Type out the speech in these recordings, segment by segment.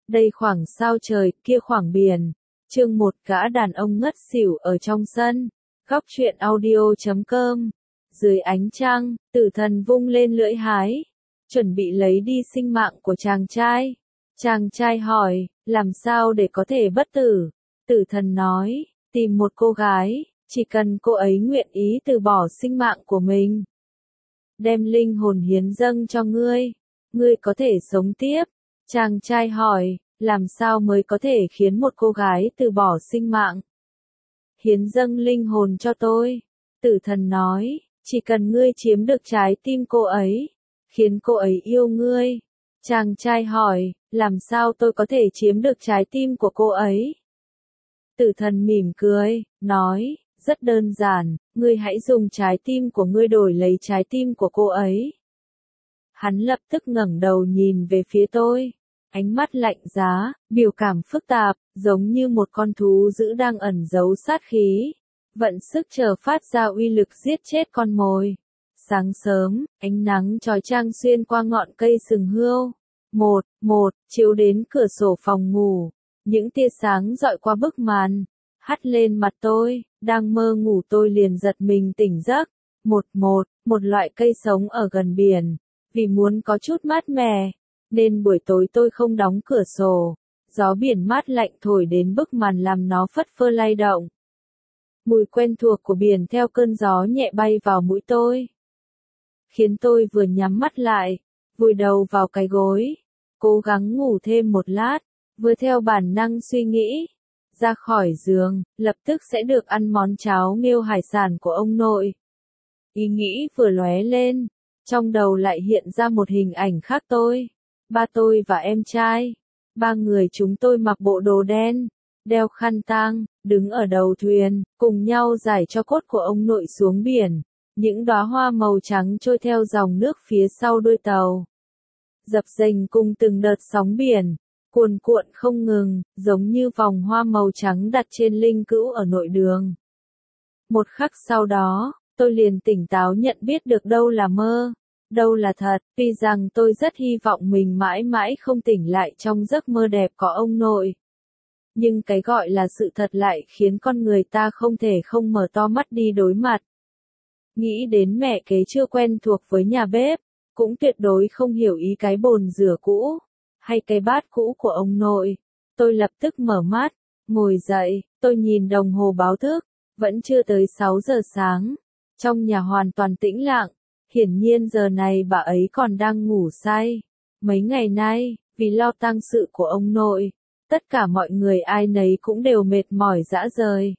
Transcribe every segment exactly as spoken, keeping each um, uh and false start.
Đây khoảng sao trời, kia khoảng biển. Chương một gã đàn ông ngất xỉu ở trong sân. Góc truyện audio chấm com. Dưới ánh trăng, tử thần vung lên lưỡi hái, chuẩn bị lấy đi sinh mạng của chàng trai. Chàng trai hỏi, làm sao để có thể bất tử? Tử thần nói, tìm một cô gái, chỉ cần cô ấy nguyện ý từ bỏ sinh mạng của mình, đem linh hồn hiến dâng cho ngươi, ngươi có thể sống tiếp. Chàng trai hỏi, làm sao mới có thể khiến một cô gái từ bỏ sinh mạng? Hiến dâng linh hồn cho tôi. Tử thần nói, chỉ cần ngươi chiếm được trái tim cô ấy, khiến cô ấy yêu ngươi. Chàng trai hỏi, làm sao tôi có thể chiếm được trái tim của cô ấy? Tử thần mỉm cười, nói, rất đơn giản, ngươi hãy dùng trái tim của ngươi đổi lấy trái tim của cô ấy. Hắn lập tức ngẩng đầu nhìn về phía tôi, ánh mắt lạnh giá, biểu cảm phức tạp, giống như một con thú dữ đang ẩn giấu sát khí, vận sức chờ phát ra uy lực giết chết con mồi. Sáng sớm, ánh nắng chói chang xuyên qua ngọn cây sừng hươu, một, một, chiếu đến cửa sổ phòng ngủ, những tia sáng dọi qua bức màn, hắt lên mặt tôi, đang mơ ngủ tôi liền giật mình tỉnh giấc. Một, một, một loại cây sống ở gần biển, vì muốn có chút mát mẻ, nên buổi tối tôi không đóng cửa sổ, gió biển mát lạnh thổi đến bức màn làm nó phất phơ lay động. Mùi quen thuộc của biển theo cơn gió nhẹ bay vào mũi tôi, khiến tôi vừa nhắm mắt lại, vùi đầu vào cái gối, cố gắng ngủ thêm một lát, vừa theo bản năng suy nghĩ, ra khỏi giường, lập tức sẽ được ăn món cháo nghêu hải sản của ông nội. Ý nghĩ vừa lóe lên, trong đầu lại hiện ra một hình ảnh khác tôi, ba tôi và em trai, ba người chúng tôi mặc bộ đồ đen, đeo khăn tang, đứng ở đầu thuyền, cùng nhau giải cho cốt của ông nội xuống biển, những đóa hoa màu trắng trôi theo dòng nước phía sau đuôi tàu, dập dềnh cùng từng đợt sóng biển, cuồn cuộn không ngừng, giống như vòng hoa màu trắng đặt trên linh cữu ở nội đường. Một khắc sau đó, tôi liền tỉnh táo nhận biết được đâu là mơ, đâu là thật, tuy rằng tôi rất hy vọng mình mãi mãi không tỉnh lại trong giấc mơ đẹp có ông nội. Nhưng cái gọi là sự thật lại khiến con người ta không thể không mở to mắt đi đối mặt. Nghĩ đến mẹ kế chưa quen thuộc với nhà bếp, cũng tuyệt đối không hiểu ý cái bồn rửa cũ, hay cái bát cũ của ông nội. Tôi lập tức mở mắt, ngồi dậy, tôi nhìn đồng hồ báo thức, vẫn chưa tới sáu giờ sáng. Trong nhà hoàn toàn tĩnh lặng, hiển nhiên giờ này bà ấy còn đang ngủ say. Mấy ngày nay, vì lo tang sự của ông nội, tất cả mọi người ai nấy cũng đều mệt mỏi rã rời.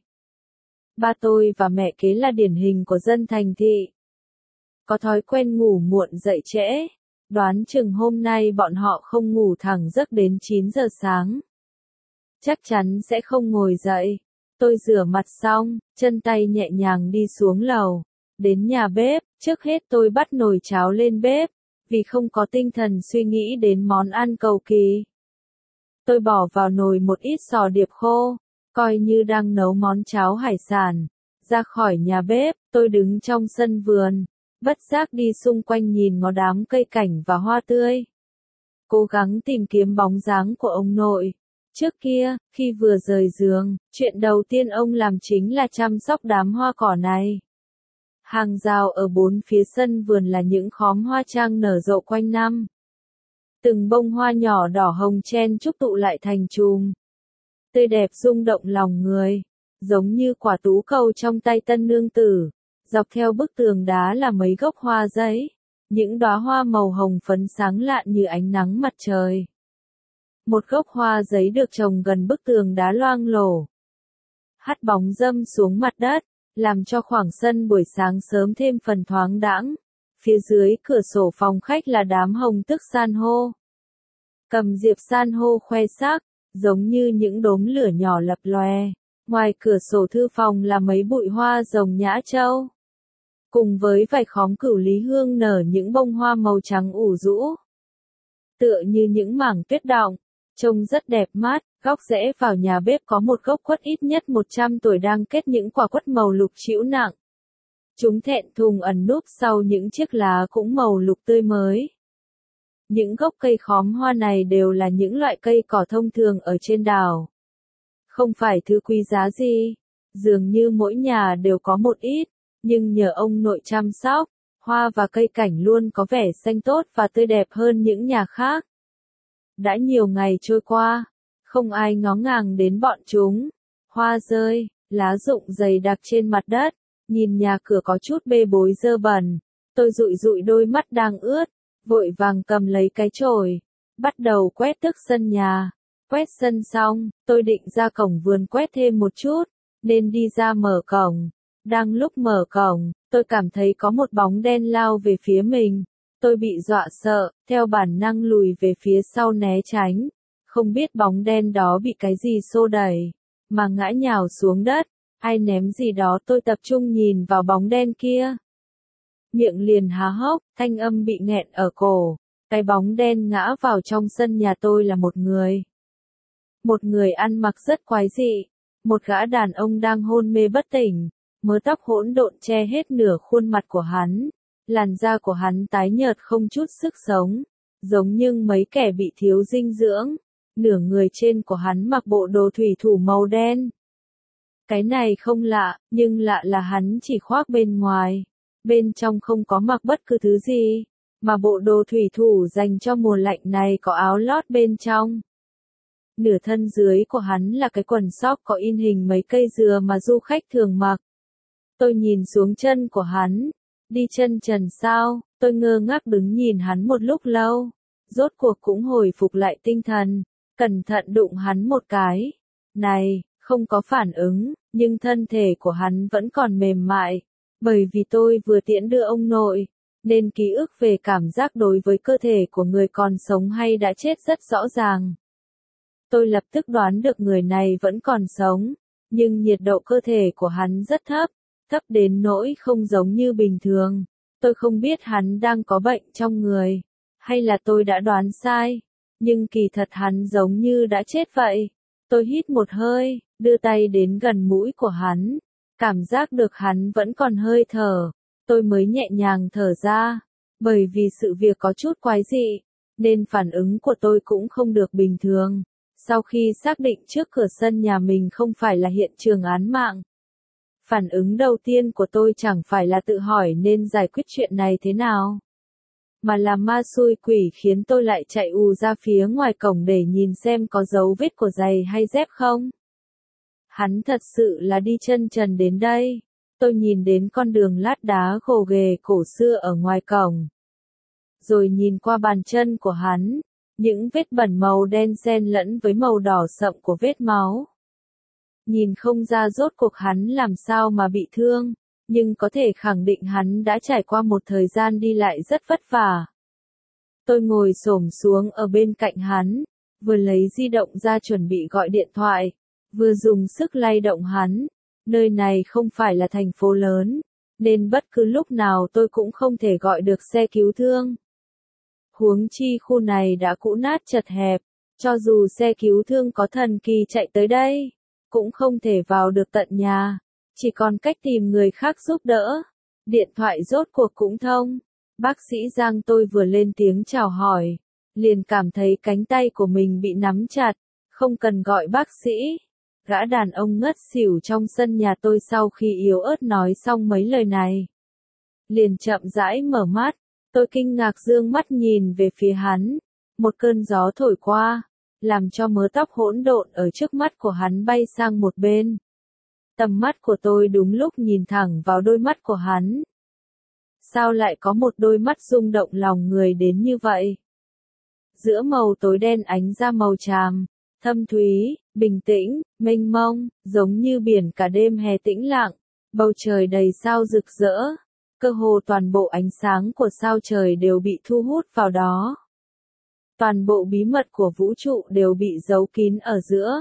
Ba tôi và mẹ kế là điển hình của dân thành thị, có thói quen ngủ muộn dậy trễ, đoán chừng hôm nay bọn họ không ngủ thẳng giấc đến chín giờ sáng. Chắc chắn sẽ không ngồi dậy. Tôi rửa mặt xong, chân tay nhẹ nhàng đi xuống lầu, đến nhà bếp, trước hết tôi bắt nồi cháo lên bếp, vì không có tinh thần suy nghĩ đến món ăn cầu kỳ. Tôi bỏ vào nồi một ít sò điệp khô, coi như đang nấu món cháo hải sản. Ra khỏi nhà bếp, tôi đứng trong sân vườn, bất giác đi xung quanh nhìn ngó đám cây cảnh và hoa tươi, cố gắng tìm kiếm bóng dáng của ông nội. Trước kia, khi vừa rời giường, chuyện đầu tiên ông làm chính là chăm sóc đám hoa cỏ này. Hàng rào ở bốn phía sân vườn là những khóm hoa trang nở rộ quanh năm. Từng bông hoa nhỏ đỏ hồng chen chúc tụ lại thành chùm, tươi đẹp rung động lòng người, giống như quả tú cầu trong tay tân nương tử. Dọc theo bức tường đá là mấy gốc hoa giấy, những đóa hoa màu hồng phấn sáng lạn như ánh nắng mặt trời. Một gốc hoa giấy được trồng gần bức tường đá loang lổ, hắt bóng râm xuống mặt đất, làm cho khoảng sân buổi sáng sớm thêm phần thoáng đãng. Phía dưới cửa sổ phòng khách là đám hồng tức san hô. Cầm diệp san hô khoe sắc, giống như những đốm lửa nhỏ lập lòe. Ngoài cửa sổ thư phòng là mấy bụi hoa rồng nhã châu, cùng với vài khóm cửu lý hương nở những bông hoa màu trắng ủ rũ, tựa như những mảng tuyết đọng, trông rất đẹp mắt. Góc rẽ vào nhà bếp có một gốc quất ít nhất một trăm tuổi đang kết những quả quất màu lục trĩu nặng. Chúng thẹn thùng ẩn núp sau những chiếc lá cũng màu lục tươi mới. Những gốc cây khóm hoa này đều là những loại cây cỏ thông thường ở trên đảo. Không phải thứ quý giá gì, dường như mỗi nhà đều có một ít, nhưng nhờ ông nội chăm sóc, hoa và cây cảnh luôn có vẻ xanh tốt và tươi đẹp hơn những nhà khác. Đã nhiều ngày trôi qua, không ai ngó ngàng đến bọn chúng. Hoa rơi, lá rụng dày đặc trên mặt đất, nhìn nhà cửa có chút bê bối dơ bẩn. Tôi dụi dụi đôi mắt đang ướt, vội vàng cầm lấy cái chổi, bắt đầu quét tước sân nhà. Quét sân xong, tôi định ra cổng vườn quét thêm một chút, nên đi ra mở cổng. Đang lúc mở cổng, tôi cảm thấy có một bóng đen lao về phía mình. Tôi bị dọa sợ, theo bản năng lùi về phía sau né tránh. Không biết bóng đen đó bị cái gì xô đẩy, mà ngã nhào xuống đất. Ai ném gì đó, tôi tập trung nhìn vào bóng đen kia. Miệng liền há hốc, thanh âm bị nghẹn ở cổ. Cái bóng đen ngã vào trong sân nhà tôi là một người. Một người ăn mặc rất quái dị. Một gã đàn ông đang hôn mê bất tỉnh. Mớ tóc hỗn độn che hết nửa khuôn mặt của hắn. Làn da của hắn tái nhợt không chút sức sống. Giống như mấy kẻ bị thiếu dinh dưỡng. Nửa người trên của hắn mặc bộ đồ thủy thủ màu đen. Cái này không lạ, nhưng lạ là hắn chỉ khoác bên ngoài. Bên trong không có mặc bất cứ thứ gì. Mà bộ đồ thủy thủ dành cho mùa lạnh này có áo lót bên trong. Nửa thân dưới của hắn là cái quần sóc có in hình mấy cây dừa mà du khách thường mặc. Tôi nhìn xuống chân của hắn. Đi chân trần sao? Tôi ngơ ngác đứng nhìn hắn một lúc lâu. Rốt cuộc cũng hồi phục lại tinh thần. Cẩn thận đụng hắn một cái. Này, không có phản ứng, nhưng thân thể của hắn vẫn còn mềm mại. Bởi vì tôi vừa tiễn đưa ông nội, nên ký ức về cảm giác đối với cơ thể của người còn sống hay đã chết rất rõ ràng. Tôi lập tức đoán được người này vẫn còn sống, nhưng nhiệt độ cơ thể của hắn rất thấp, thấp đến nỗi không giống như bình thường. Tôi không biết hắn đang có bệnh trong người, hay là tôi đã đoán sai, nhưng kỳ thật hắn giống như đã chết vậy. Tôi hít một hơi, đưa tay đến gần mũi của hắn, cảm giác được hắn vẫn còn hơi thở, tôi mới nhẹ nhàng thở ra, bởi vì sự việc có chút quái dị, nên phản ứng của tôi cũng không được bình thường. Sau khi xác định trước cửa sân nhà mình không phải là hiện trường án mạng, phản ứng đầu tiên của tôi chẳng phải là tự hỏi nên giải quyết chuyện này thế nào, mà là ma xui quỷ khiến tôi lại chạy ù ra phía ngoài cổng để nhìn xem có dấu vết của giày hay dép không. Hắn thật sự là đi chân trần đến đây. Tôi nhìn đến con đường lát đá gồ ghề cổ xưa ở ngoài cổng. Rồi nhìn qua bàn chân của hắn, những vết bẩn màu đen xen lẫn với màu đỏ sậm của vết máu. Nhìn không ra rốt cuộc hắn làm sao mà bị thương, nhưng có thể khẳng định hắn đã trải qua một thời gian đi lại rất vất vả. Tôi ngồi xổm xuống ở bên cạnh hắn, vừa lấy di động ra chuẩn bị gọi điện thoại, vừa dùng sức lay động hắn. Nơi này không phải là thành phố lớn, nên bất cứ lúc nào tôi cũng không thể gọi được xe cứu thương. Huống chi khu này đã cũ nát chật hẹp, cho dù xe cứu thương có thần kỳ chạy tới đây, cũng không thể vào được tận nhà, chỉ còn cách tìm người khác giúp đỡ. Điện thoại rốt cuộc cũng thông. Bác sĩ Giang tôi vừa lên tiếng chào hỏi, liền cảm thấy cánh tay của mình bị nắm chặt, không cần gọi bác sĩ. Gã đàn ông ngất xỉu trong sân nhà tôi sau khi yếu ớt nói xong mấy lời này, liền chậm rãi mở mắt. Tôi kinh ngạc dương mắt nhìn về phía hắn. Một cơn gió thổi qua, làm cho mớ tóc hỗn độn ở trước mắt của hắn bay sang một bên. Tầm mắt của tôi đúng lúc nhìn thẳng vào đôi mắt của hắn. Sao lại có một đôi mắt rung động lòng người đến như vậy? Giữa màu tối đen ánh ra màu tràm, thâm thúy, bình tĩnh, mênh mông, giống như biển cả đêm hè tĩnh lặng. Bầu trời đầy sao rực rỡ, cơ hồ toàn bộ ánh sáng của sao trời đều bị thu hút vào đó. Toàn bộ bí mật của vũ trụ đều bị giấu kín ở giữa,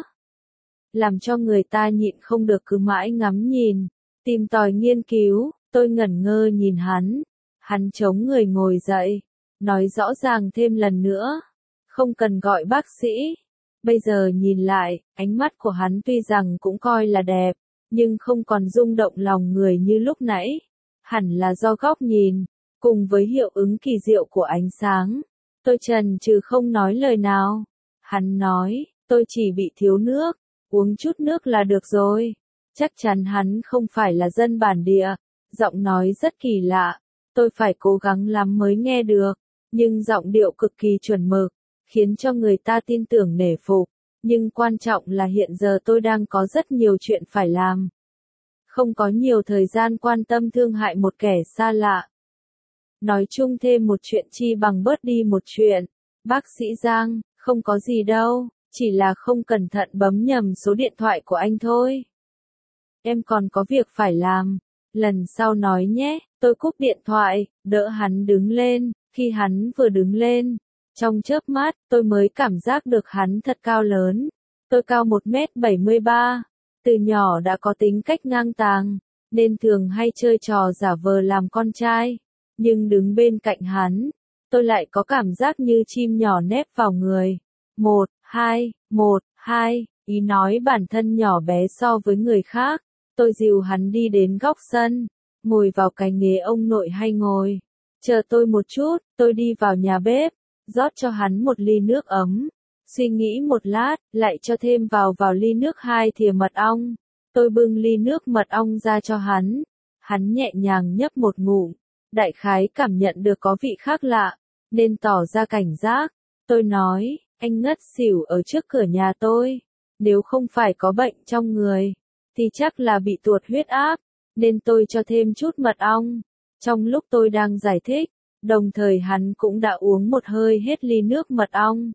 làm cho người ta nhịn không được cứ mãi ngắm nhìn, tìm tòi nghiên cứu. Tôi ngẩn ngơ nhìn hắn, hắn chống người ngồi dậy, nói rõ ràng thêm lần nữa, không cần gọi bác sĩ. Bây giờ nhìn lại, ánh mắt của hắn tuy rằng cũng coi là đẹp, nhưng không còn rung động lòng người như lúc nãy. Hẳn là do góc nhìn, cùng với hiệu ứng kỳ diệu của ánh sáng. Tôi chần chừ không nói lời nào. Hắn nói, tôi chỉ bị thiếu nước, uống chút nước là được rồi. Chắc chắn hắn không phải là dân bản địa, giọng nói rất kỳ lạ, tôi phải cố gắng lắm mới nghe được, nhưng giọng điệu cực kỳ chuẩn mực, khiến cho người ta tin tưởng nể phục, nhưng quan trọng là hiện giờ tôi đang có rất nhiều chuyện phải làm. Không có nhiều thời gian quan tâm thương hại một kẻ xa lạ. Nói chung thêm một chuyện chi bằng bớt đi một chuyện. Bác sĩ Giang, không có gì đâu, chỉ là không cẩn thận bấm nhầm số điện thoại của anh thôi. Em còn có việc phải làm, lần sau nói nhé. Tôi cúp điện thoại, đỡ hắn đứng lên, khi hắn vừa đứng lên, trong chớp mắt, tôi mới cảm giác được hắn thật cao lớn. Tôi cao một mét bảy mươi ba, từ nhỏ đã có tính cách ngang tàng, nên thường hay chơi trò giả vờ làm con trai, nhưng đứng bên cạnh hắn, tôi lại có cảm giác như chim nhỏ nép vào người. Một, hai, một, hai, ý nói bản thân nhỏ bé so với người khác. Tôi dìu hắn đi đến góc sân, ngồi vào cái ghế ông nội hay ngồi. Chờ tôi một chút, tôi đi vào nhà bếp, rót cho hắn một ly nước ấm. Suy nghĩ một lát, lại cho thêm vào vào ly nước hai thìa mật ong. Tôi bưng ly nước mật ong ra cho hắn. Hắn nhẹ nhàng nhấp một ngụm, đại khái cảm nhận được có vị khác lạ, nên tỏ ra cảnh giác. Tôi nói, anh ngất xỉu ở trước cửa nhà tôi. Nếu không phải có bệnh trong người, thì chắc là bị tuột huyết áp, nên tôi cho thêm chút mật ong. Trong lúc tôi đang giải thích, đồng thời hắn cũng đã uống một hơi hết ly nước mật ong.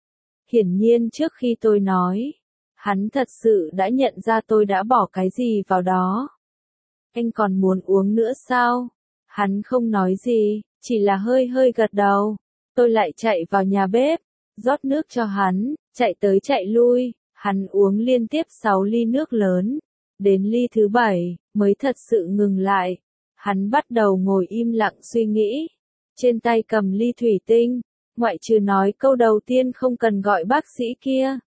Hiển nhiên trước khi tôi nói, hắn thật sự đã nhận ra tôi đã bỏ cái gì vào đó. Anh còn muốn uống nữa sao? Hắn không nói gì, chỉ là hơi hơi gật đầu. Tôi lại chạy vào nhà bếp, rót nước cho hắn, chạy tới chạy lui, hắn uống liên tiếp sáu ly nước lớn. Đến ly thứ bảy, mới thật sự ngừng lại. Hắn bắt đầu ngồi im lặng suy nghĩ. Trên tay cầm ly thủy tinh, ngoại trừ nói câu đầu tiên không cần gọi bác sĩ kia,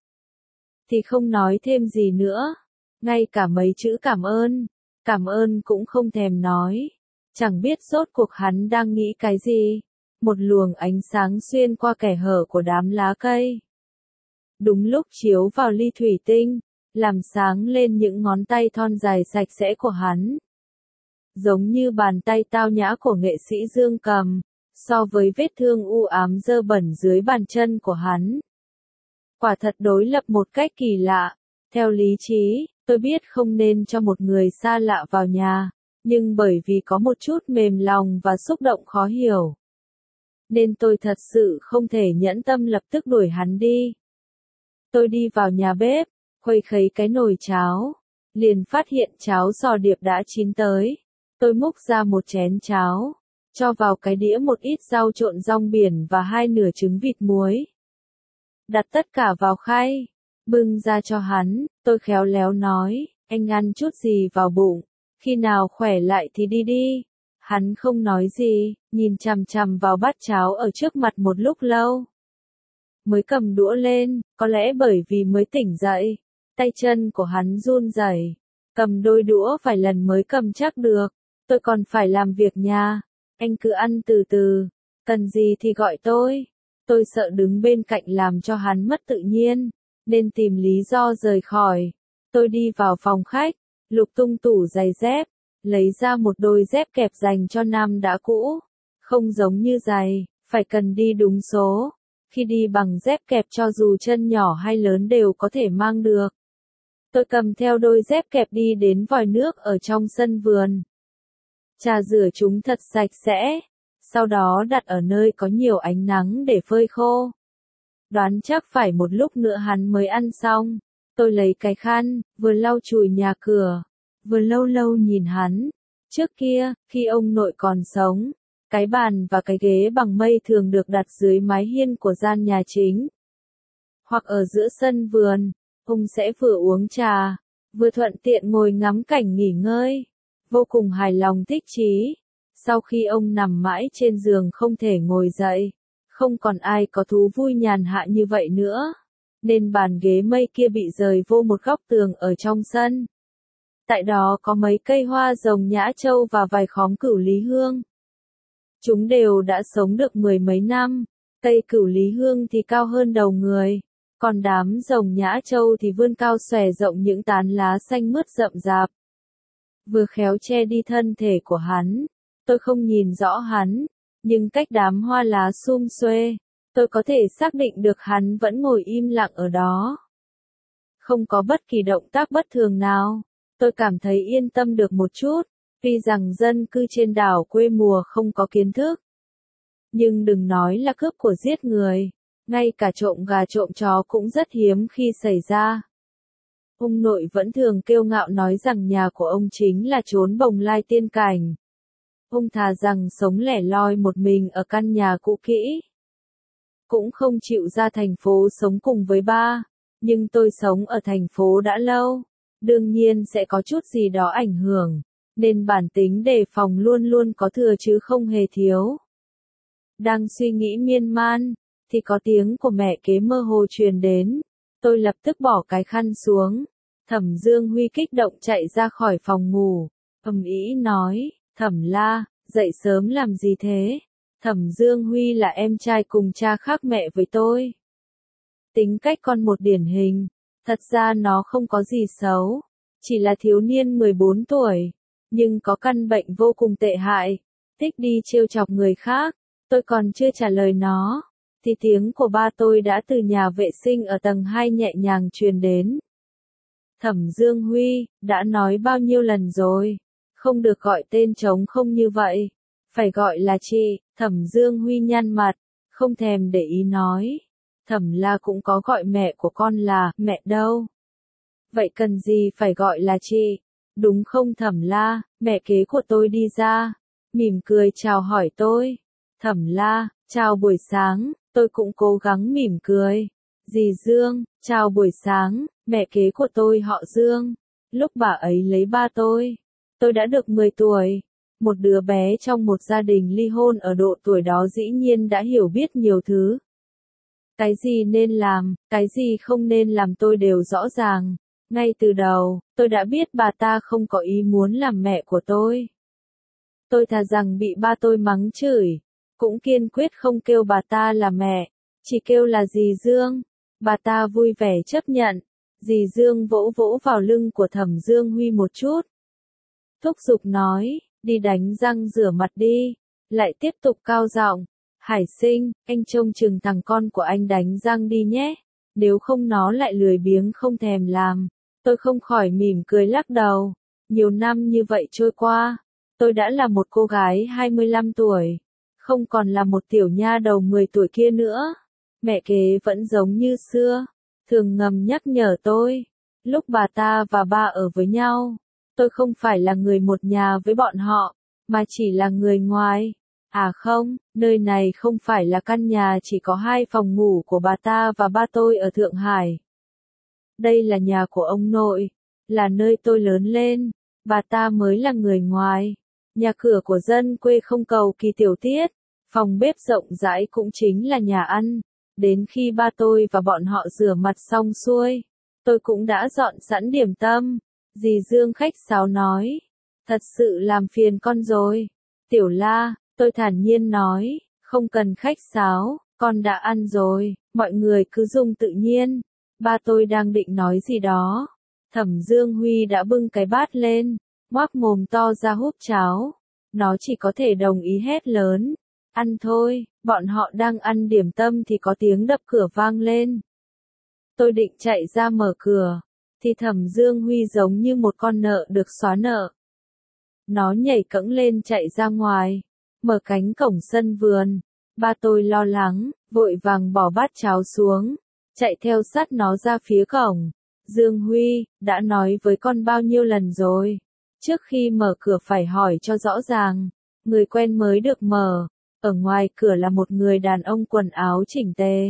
thì không nói thêm gì nữa. Ngay cả mấy chữ cảm ơn, cảm ơn cũng không thèm nói. Chẳng biết rốt cuộc hắn đang nghĩ cái gì. Một luồng ánh sáng xuyên qua kẽ hở của đám lá cây. Đúng lúc chiếu vào ly thủy tinh, làm sáng lên những ngón tay thon dài sạch sẽ của hắn. Giống như bàn tay tao nhã của nghệ sĩ Dương Cầm, so với vết thương u ám dơ bẩn dưới bàn chân của hắn. Quả thật đối lập một cách kỳ lạ. Theo lý trí, tôi biết không nên cho một người xa lạ vào nhà, nhưng bởi vì có một chút mềm lòng và xúc động khó hiểu, nên tôi thật sự không thể nhẫn tâm lập tức đuổi hắn đi. Tôi đi vào nhà bếp, khuấy khấy cái nồi cháo, liền phát hiện cháo giò điệp đã chín tới. Tôi múc ra một chén cháo, cho vào cái đĩa một ít rau trộn rong biển và hai nửa trứng vịt muối. Đặt tất cả vào khay, bưng ra cho hắn, tôi khéo léo nói, anh ăn chút gì vào bụng, khi nào khỏe lại thì đi đi. Hắn không nói gì, nhìn chằm chằm vào bát cháo ở trước mặt một lúc lâu. Mới cầm đũa lên, có lẽ bởi vì mới tỉnh dậy, tay chân của hắn run rẩy, cầm đôi đũa vài lần mới cầm chắc được. Tôi còn phải làm việc nhà, anh cứ ăn từ từ, cần gì thì gọi tôi. Tôi sợ đứng bên cạnh làm cho hắn mất tự nhiên, nên tìm lý do rời khỏi. Tôi đi vào phòng khách, lục tung tủ giày dép, lấy ra một đôi dép kẹp dành cho nam đã cũ. Không giống như giày, phải cần đi đúng số. Khi đi bằng dép kẹp cho dù chân nhỏ hay lớn đều có thể mang được. Tôi cầm theo đôi dép kẹp đi đến vòi nước ở trong sân vườn. Trà rửa chúng thật sạch sẽ, sau đó đặt ở nơi có nhiều ánh nắng để phơi khô. Đoán chắc phải một lúc nữa hắn mới ăn xong. Tôi lấy cái khăn, vừa lau chùi nhà cửa, vừa lâu lâu nhìn hắn. Trước kia, khi ông nội còn sống, cái bàn và cái ghế bằng mây thường được đặt dưới mái hiên của gian nhà chính, hoặc ở giữa sân vườn. Ông sẽ vừa uống trà, vừa thuận tiện ngồi ngắm cảnh nghỉ ngơi. Vô cùng hài lòng thích chí. Sau khi ông nằm mãi trên giường không thể ngồi dậy, không còn ai có thú vui nhàn hạ như vậy nữa, nên bàn ghế mây kia bị rời vô một góc tường ở trong sân. Tại đó có mấy cây hoa rồng nhã châu và vài khóm cửu lý hương. Chúng đều đã sống được mười mấy năm, Cây cửu lý hương thì cao hơn đầu người, còn đám rồng nhã châu thì vươn cao xòe rộng những tán lá xanh mướt rậm rạp. Vừa khéo che đi thân thể của hắn, tôi không nhìn rõ hắn, nhưng cách đám hoa lá sum xuê, tôi có thể xác định được hắn vẫn ngồi im lặng ở đó. Không có bất kỳ động tác bất thường nào, tôi cảm thấy yên tâm được một chút, tuy rằng dân cư trên đảo quê mùa không có kiến thức. Nhưng đừng nói là cướp của giết người, ngay cả trộm gà trộm chó cũng rất hiếm khi xảy ra. Ông nội vẫn thường kiêu ngạo nói rằng nhà của ông chính là chốn bồng lai tiên cảnh. Ông thà rằng sống lẻ loi một mình ở căn nhà cũ kỹ, cũng không chịu ra thành phố sống cùng với ba. Nhưng tôi sống ở thành phố đã lâu, đương nhiên sẽ có chút gì đó ảnh hưởng, nên bản tính đề phòng luôn luôn có thừa chứ không hề thiếu. Đang suy nghĩ miên man, thì có tiếng của mẹ kế mơ hồ truyền đến. Tôi lập tức bỏ cái khăn xuống. Thẩm Dương Huy kích động chạy ra khỏi phòng ngủ, ầm ĩ nói, Thẩm La, dậy sớm làm gì thế? Thẩm Dương Huy là em trai cùng cha khác mẹ với tôi. Tính cách con một điển hình, thật ra nó không có gì xấu, chỉ là thiếu niên mười bốn tuổi, nhưng có căn bệnh vô cùng tệ hại, thích đi trêu chọc người khác. Tôi còn chưa trả lời nó, thì tiếng của ba tôi đã từ nhà vệ sinh ở tầng hai nhẹ nhàng truyền đến. Thẩm Dương Huy, đã nói bao nhiêu lần rồi, không được gọi tên trống không như vậy, phải gọi là chị. Thẩm Dương Huy nhăn mặt, không thèm để ý nói. Thẩm La cũng có gọi mẹ của con là mẹ đâu. Vậy cần gì phải gọi là chị, đúng không Thẩm La? Mẹ kế của tôi đi ra, mỉm cười chào hỏi tôi. Thẩm La, chào buổi sáng, tôi cũng cố gắng mỉm cười. Dì Dương, chào buổi sáng, mẹ kế của tôi họ Dương. Lúc bà ấy lấy ba tôi, tôi đã được mười tuổi. Một đứa bé trong một gia đình ly hôn ở độ tuổi đó dĩ nhiên đã hiểu biết nhiều thứ. Cái gì nên làm, cái gì không nên làm tôi đều rõ ràng. Ngay từ đầu, tôi đã biết bà ta không có ý muốn làm mẹ của tôi. Tôi thà rằng bị ba tôi mắng chửi, cũng kiên quyết không kêu bà ta là mẹ, chỉ kêu là dì Dương. Bà ta vui vẻ chấp nhận. Dì Dương vỗ vỗ vào lưng của Thẩm Dương Huy một chút. Thúc giục nói, đi đánh răng rửa mặt đi. Lại tiếp tục cao giọng, Hải Sinh, anh trông chừng thằng con của anh đánh răng đi nhé. Nếu không nó lại lười biếng không thèm làm. Tôi không khỏi mỉm cười lắc đầu. Nhiều năm như vậy trôi qua, tôi đã là một cô gái hai mươi lăm tuổi, không còn là một tiểu nha đầu mười tuổi kia nữa. Mẹ kế vẫn giống như xưa, thường ngầm nhắc nhở tôi. Lúc bà ta và ba ở với nhau, tôi không phải là người một nhà với bọn họ, mà chỉ là người ngoài. À không, nơi này không phải là căn nhà chỉ có hai phòng ngủ của bà ta và ba tôi ở Thượng Hải. Đây là nhà của ông nội, là nơi tôi lớn lên, bà ta mới là người ngoài. Nhà cửa của dân quê không cầu kỳ tiểu tiết, phòng bếp rộng rãi cũng chính là nhà ăn. Đến khi ba tôi và bọn họ rửa mặt xong xuôi, tôi cũng đã dọn sẵn điểm tâm. Dì Dương khách sáo nói, thật sự làm phiền con rồi. Tiểu La, tôi thản nhiên nói, không cần khách sáo, con đã ăn rồi, mọi người cứ dùng tự nhiên. Ba tôi đang định nói gì đó, Thẩm Dương Huy đã bưng cái bát lên, ngoác mồm to ra húp cháo. Nó chỉ có thể đồng ý hét lớn, ăn thôi. Bọn họ đang ăn điểm tâm thì có tiếng đập cửa vang lên. Tôi định chạy ra mở cửa, thì Thẩm Dương Huy giống như một con nợ được xóa nợ. Nó nhảy cẫng lên chạy ra ngoài, mở cánh cổng sân vườn. Ba tôi lo lắng, vội vàng bỏ bát cháo xuống, chạy theo sát nó ra phía cổng. Dương Huy, đã nói với con bao nhiêu lần rồi, trước khi mở cửa phải hỏi cho rõ ràng, người quen mới được mở. Ở ngoài cửa là một người đàn ông quần áo chỉnh tề,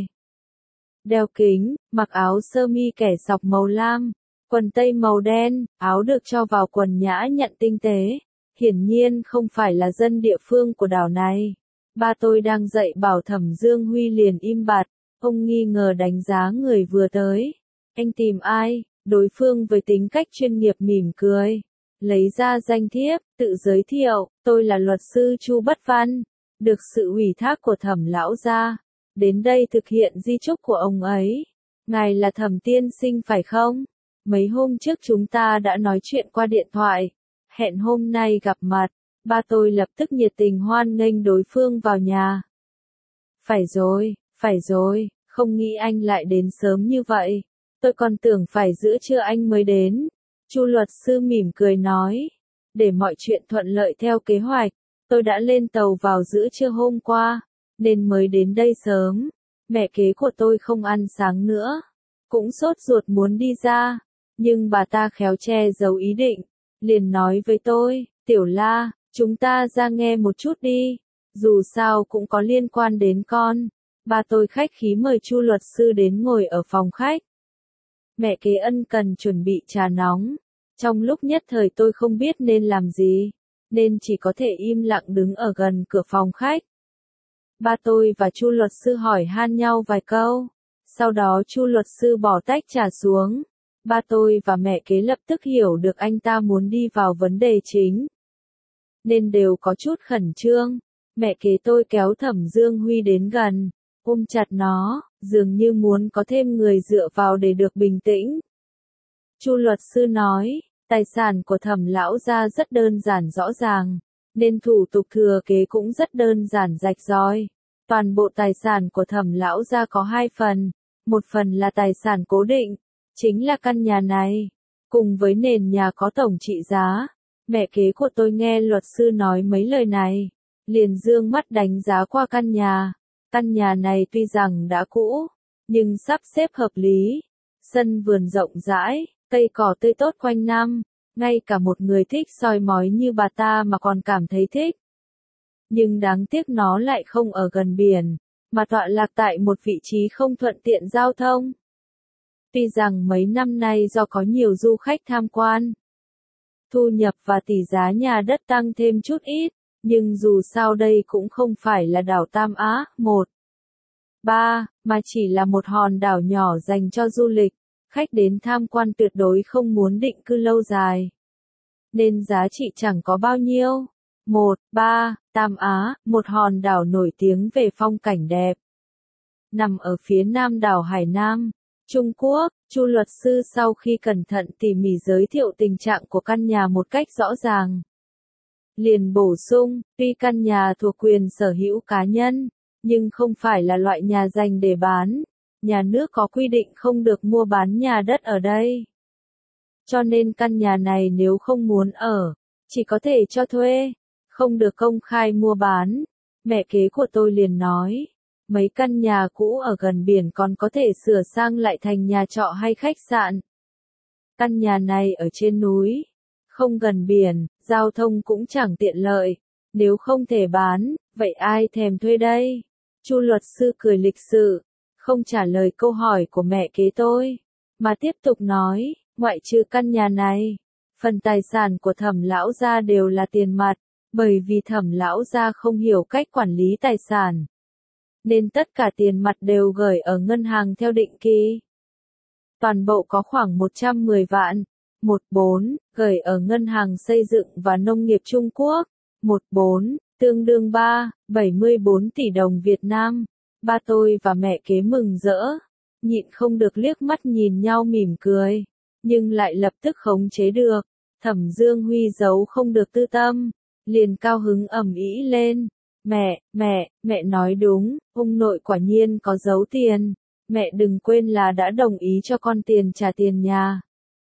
đeo kính, mặc áo sơ mi kẻ sọc màu lam, quần tây màu đen, áo được cho vào quần nhã nhặn tinh tế. Hiển nhiên không phải là dân địa phương của đảo này. Ba tôi đang dạy bảo Thẩm Dương Huy liền im bặt, ông nghi ngờ đánh giá người vừa tới. Anh tìm ai? Đối phương với tính cách chuyên nghiệp mỉm cười, lấy ra danh thiếp, tự giới thiệu, tôi là luật sư Chu Bất Văn, được sự ủy thác của Thẩm lão gia, đến đây thực hiện di chúc của ông ấy. Ngài là Thẩm tiên sinh phải không? Mấy hôm trước chúng ta đã nói chuyện qua điện thoại, hẹn hôm nay gặp mặt. Ba tôi lập tức nhiệt tình hoan nghênh đối phương vào nhà. Phải rồi, phải rồi, không nghĩ anh lại đến sớm như vậy. Tôi còn tưởng phải giữa trưa anh mới đến. Chu luật sư mỉm cười nói. Để mọi chuyện thuận lợi theo kế hoạch, tôi đã lên tàu vào giữa trưa hôm qua, nên mới đến đây sớm. Mẹ kế của tôi không ăn sáng nữa, cũng sốt ruột muốn đi ra, nhưng bà ta khéo che giấu ý định, liền nói với tôi, Tiểu La, chúng ta ra nghe một chút đi, dù sao cũng có liên quan đến con. Ba tôi khách khí mời Chu luật sư đến ngồi ở phòng khách. Mẹ kế ân cần chuẩn bị trà nóng. Trong lúc nhất thời tôi không biết nên làm gì, nên chỉ có thể im lặng đứng ở gần cửa phòng khách. Ba tôi và Chu luật sư hỏi han nhau vài câu. Sau đó Chu luật sư bỏ tách trà xuống. Ba tôi và mẹ kế lập tức hiểu được anh ta muốn đi vào vấn đề chính, nên đều có chút khẩn trương. Mẹ kế tôi kéo Thẩm Dương Huy đến gần, ôm chặt nó, dường như muốn có thêm người dựa vào để được bình tĩnh. Chu luật sư nói, tài sản của Thẩm lão gia rất đơn giản rõ ràng, nên thủ tục thừa kế cũng rất đơn giản rạch ròi. Toàn bộ tài sản của Thẩm lão gia có hai phần, một phần là tài sản cố định, chính là căn nhà này, cùng với nền nhà có tổng trị giá. Mẹ kế của tôi nghe luật sư nói mấy lời này, liền dương mắt đánh giá qua căn nhà. Căn nhà này tuy rằng đã cũ, nhưng sắp xếp hợp lý, sân vườn rộng rãi, cây cỏ tươi tốt quanh năm, ngay cả một người thích soi mói như bà ta mà còn cảm thấy thích. Nhưng đáng tiếc nó lại không ở gần biển, mà tọa lạc tại một vị trí không thuận tiện giao thông. Tuy rằng mấy năm nay do có nhiều du khách tham quan, thu nhập và tỷ giá nhà đất tăng thêm chút ít, nhưng dù sao đây cũng không phải là đảo Tam Á, một, ba, mà chỉ là một hòn đảo nhỏ dành cho du lịch. Khách đến tham quan tuyệt đối không muốn định cư lâu dài, nên giá trị chẳng có bao nhiêu. Một, ba, Tam Á, một hòn đảo nổi tiếng về phong cảnh đẹp, nằm ở phía nam đảo Hải Nam, Trung Quốc. Chu luật sư sau khi cẩn thận tỉ mỉ giới thiệu tình trạng của căn nhà một cách rõ ràng, liền bổ sung, tuy căn nhà thuộc quyền sở hữu cá nhân, nhưng không phải là loại nhà dành để bán. Nhà nước có quy định không được mua bán nhà đất ở đây. Cho nên căn nhà này nếu không muốn ở, chỉ có thể cho thuê, không được công khai mua bán. Mẹ kế của tôi liền nói, mấy căn nhà cũ ở gần biển còn có thể sửa sang lại thành nhà trọ hay khách sạn. Căn nhà này ở trên núi, không gần biển, giao thông cũng chẳng tiện lợi. Nếu không thể bán, vậy ai thèm thuê đây? Chu luật sư cười lịch sự, không trả lời câu hỏi của mẹ kế tôi, mà tiếp tục nói, ngoại trừ căn nhà này, phần tài sản của Thẩm lão gia đều là tiền mặt, bởi vì Thẩm lão gia không hiểu cách quản lý tài sản, nên tất cả tiền mặt đều gửi ở ngân hàng theo định kỳ. Toàn bộ có khoảng một trăm mười vạn. Một bốn, gửi ở ngân hàng xây dựng và nông nghiệp Trung Quốc. Một bốn, tương đương ba, bảy mươi bốn tỷ đồng Việt Nam. Ba tôi và mẹ kế mừng rỡ, nhịn không được liếc mắt nhìn nhau mỉm cười, nhưng lại lập tức khống chế được. Thẩm Dương Huy giấu không được tư tâm, liền cao hứng ầm ĩ lên. Mẹ, mẹ, mẹ nói đúng, ông nội quả nhiên có giấu tiền. Mẹ đừng quên là đã đồng ý cho con tiền trả tiền nhà.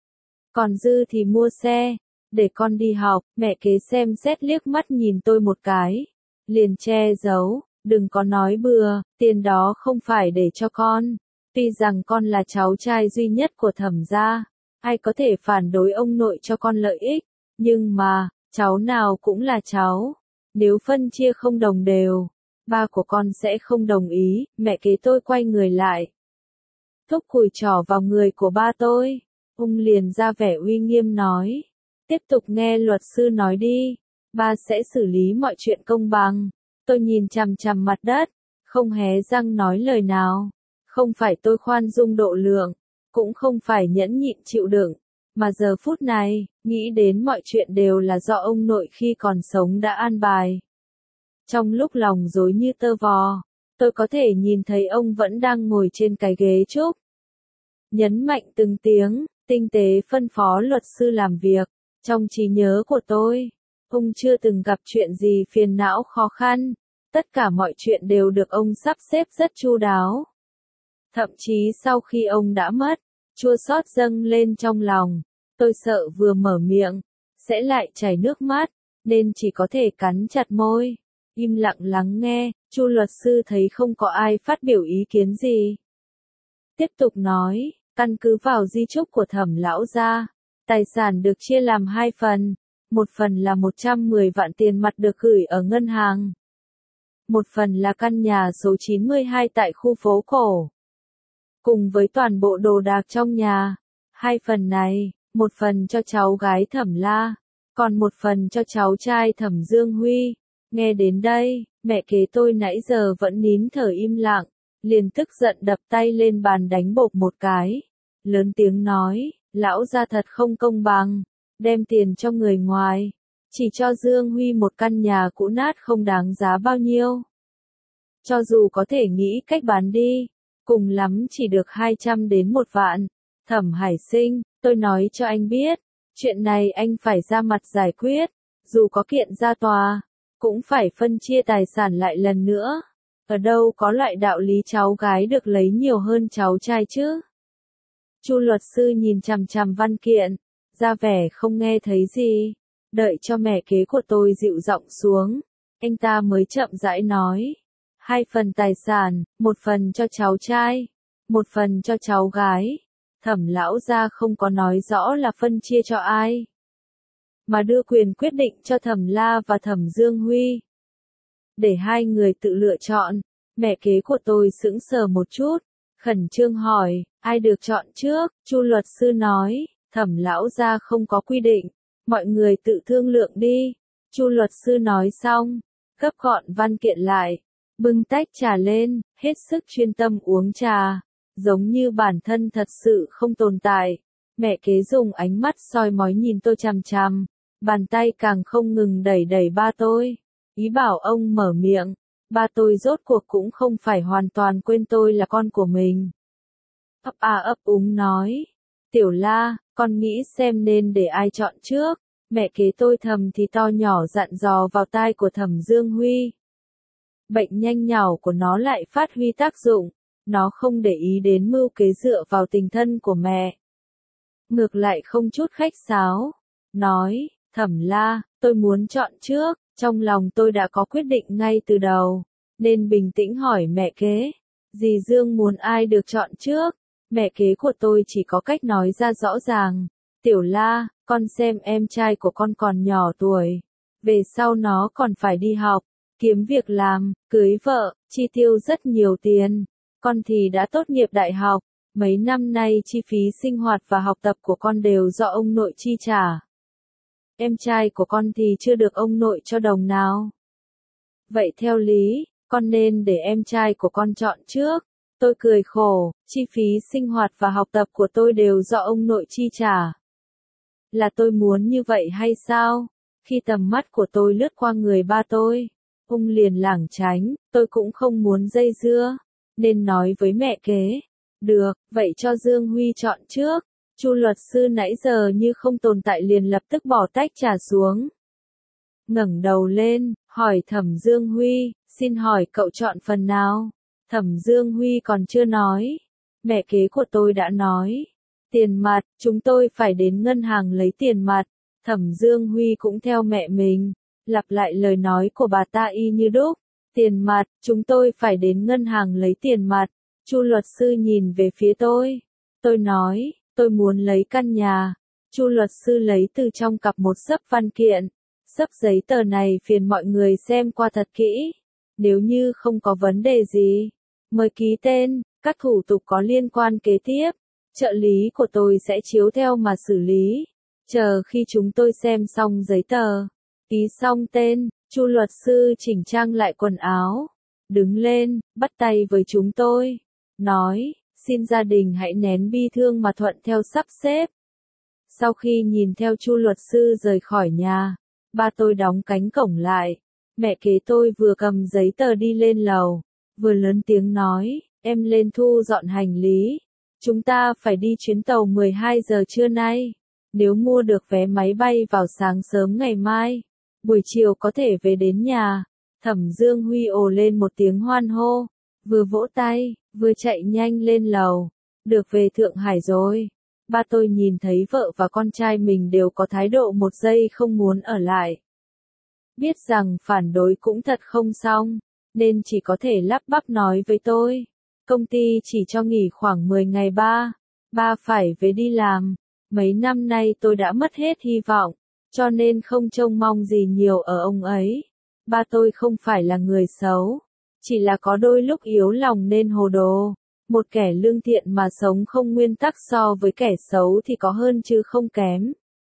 Còn dư thì mua xe, để con đi học. Mẹ kế xem xét liếc mắt nhìn tôi một cái, liền che giấu. Đừng có nói bừa, tiền đó không phải để cho con. Tuy rằng con là cháu trai duy nhất của Thẩm gia, ai có thể phản đối ông nội cho con lợi ích, nhưng mà, cháu nào cũng là cháu. Nếu phân chia không đồng đều, ba của con sẽ không đồng ý. Mẹ kế tôi quay người lại, thúc cùi trỏ vào người của ba tôi. Ông liền ra vẻ uy nghiêm nói, tiếp tục nghe luật sư nói đi, ba sẽ xử lý mọi chuyện công bằng. Tôi nhìn chằm chằm mặt đất, không hé răng nói lời nào. Không phải tôi khoan dung độ lượng, cũng không phải nhẫn nhịn chịu đựng, mà giờ phút này, nghĩ đến mọi chuyện đều là do ông nội khi còn sống đã an bài. Trong lúc lòng rối như tơ vò, Tôi có thể nhìn thấy ông vẫn đang ngồi trên cái ghế trúc. Nhấn mạnh từng tiếng, tinh tế phân phó luật sư làm việc. Trong trí nhớ của tôi, ông chưa từng gặp chuyện gì phiền não khó khăn. Tất cả mọi chuyện đều được ông sắp xếp rất chu đáo. Thậm chí sau khi ông đã mất, chua xót dâng lên trong lòng. Tôi sợ vừa mở miệng, sẽ lại chảy nước mắt, nên chỉ có thể cắn chặt môi. Im lặng lắng nghe, Chu luật sư thấy không có ai phát biểu ý kiến gì. Tiếp tục nói, căn cứ vào di chúc của Thẩm lão gia, tài sản được chia làm hai phần. Một phần là một trăm mười vạn tiền mặt được gửi ở ngân hàng. Một phần là căn nhà số chín mươi hai tại khu phố cổ. Cùng với toàn bộ đồ đạc trong nhà. Hai phần này, một phần cho cháu gái Thẩm La, còn một phần cho cháu trai Thẩm Dương Huy. Nghe đến đây, mẹ kế tôi nãy giờ vẫn nín thở im lặng, liền tức giận đập tay lên bàn đánh bộp một cái. Lớn tiếng nói, lão gia thật không công bằng, đem tiền cho người ngoài, chỉ cho Dương Huy một căn nhà cũ nát không đáng giá bao nhiêu. Cho dù có thể nghĩ cách bán đi, cùng lắm chỉ được hai trăm đến một vạn. Thẩm Hải Sinh, tôi nói cho anh biết, chuyện này anh phải ra mặt giải quyết, dù có kiện ra tòa, cũng phải phân chia tài sản lại lần nữa. Ở đâu có loại đạo lý cháu gái được lấy nhiều hơn cháu trai chứ? Chu luật sư nhìn chằm chằm văn kiện, ra vẻ không nghe thấy gì. Đợi cho mẹ kế của tôi dịu giọng xuống, anh ta mới chậm rãi nói. Hai phần tài sản, một phần cho cháu trai, một phần cho cháu gái. Thẩm lão gia không có nói rõ là phân chia cho ai, mà đưa quyền quyết định cho Thẩm La và Thẩm Dương Huy. Để hai người tự lựa chọn, mẹ kế của tôi sững sờ một chút, khẩn trương hỏi, ai được chọn trước? Chu luật sư nói, Thẩm lão gia không có quy định, mọi người tự thương lượng đi. Chu luật sư nói xong, gấp gọn văn kiện lại, bưng tách trà lên, hết sức chuyên tâm uống trà, giống như bản thân thật sự không tồn tại. Mẹ kế dùng ánh mắt soi mói nhìn tôi chằm chằm, bàn tay càng không ngừng đẩy đẩy ba tôi, ý bảo ông mở miệng. Ba tôi rốt cuộc cũng không phải hoàn toàn quên tôi là con của mình. Ấp a ấp úng nói, Tiểu La, con nghĩ xem nên để ai chọn trước. Mẹ kế tôi thầm thì to nhỏ dặn dò vào tai của Thẩm Dương Huy. Bệnh nhanh nhảu của nó lại phát huy tác dụng, nó không để ý đến mưu kế dựa vào tình thân của mẹ. Ngược lại không chút khách sáo, nói, Thẩm La, tôi muốn chọn trước, trong lòng tôi đã có quyết định ngay từ đầu, nên bình tĩnh hỏi mẹ kế, dì Dương muốn ai được chọn trước? Mẹ kế của tôi chỉ có cách nói ra rõ ràng, Tiểu La, con xem em trai của con còn nhỏ tuổi, về sau nó còn phải đi học, kiếm việc làm, cưới vợ, chi tiêu rất nhiều tiền, con thì đã tốt nghiệp đại học, mấy năm nay chi phí sinh hoạt và học tập của con đều do ông nội chi trả. Em trai của con thì chưa được ông nội cho đồng nào. Vậy theo lý, con nên để em trai của con chọn trước. Tôi cười khổ, chi phí sinh hoạt và học tập của tôi đều do ông nội chi trả. Là tôi muốn như vậy hay sao? Khi tầm mắt của tôi lướt qua người ba tôi, ông liền lảng tránh, tôi cũng không muốn dây dưa, nên nói với mẹ kế. Được, vậy cho Dương Huy chọn trước. Chu luật sư nãy giờ như không tồn tại liền lập tức bỏ tách trà xuống. Ngẩng đầu lên, hỏi Thẩm Dương Huy, xin hỏi cậu chọn phần nào? Thẩm Dương Huy còn chưa nói. Mẹ kế của tôi đã nói. Tiền mặt, chúng tôi phải đến ngân hàng lấy tiền mặt. Thẩm Dương Huy cũng theo mẹ mình, lặp lại lời nói của bà ta y như đúc. Tiền mặt, chúng tôi phải đến ngân hàng lấy tiền mặt. Chu luật sư nhìn về phía tôi. Tôi nói, tôi muốn lấy căn nhà. Chu luật sư lấy từ trong cặp một xấp văn kiện. Xấp giấy tờ này phiền mọi người xem qua thật kỹ. Nếu như không có vấn đề gì, mời ký tên, các thủ tục có liên quan kế tiếp. Trợ lý của tôi sẽ chiếu theo mà xử lý. Chờ khi chúng tôi xem xong giấy tờ, ký xong tên, Chu luật sư chỉnh trang lại quần áo, đứng lên, bắt tay với chúng tôi, nói, xin gia đình hãy nén bi thương mà thuận theo sắp xếp. Sau khi nhìn theo Chu luật sư rời khỏi nhà, ba tôi đóng cánh cổng lại, mẹ kế tôi vừa cầm giấy tờ đi lên lầu, vừa lớn tiếng nói, em lên thu dọn hành lý. Chúng ta phải đi chuyến tàu mười hai giờ trưa nay. Nếu mua được vé máy bay vào sáng sớm ngày mai, buổi chiều có thể về đến nhà. Thẩm Dương Huy ồ lên một tiếng hoan hô, vừa vỗ tay, vừa chạy nhanh lên lầu. Được về Thượng Hải rồi. Ba tôi nhìn thấy vợ và con trai mình đều có thái độ một giây không muốn ở lại. Biết rằng phản đối cũng thật không xong, nên chỉ có thể lắp bắp nói với tôi. Công ty chỉ cho nghỉ khoảng mười ngày ba. Ba phải về đi làm. Mấy năm nay tôi đã mất hết hy vọng, cho nên không trông mong gì nhiều ở ông ấy. Ba tôi không phải là người xấu, chỉ là có đôi lúc yếu lòng nên hồ đồ. Một kẻ lương thiện mà sống không nguyên tắc so với kẻ xấu thì có hơn chứ không kém.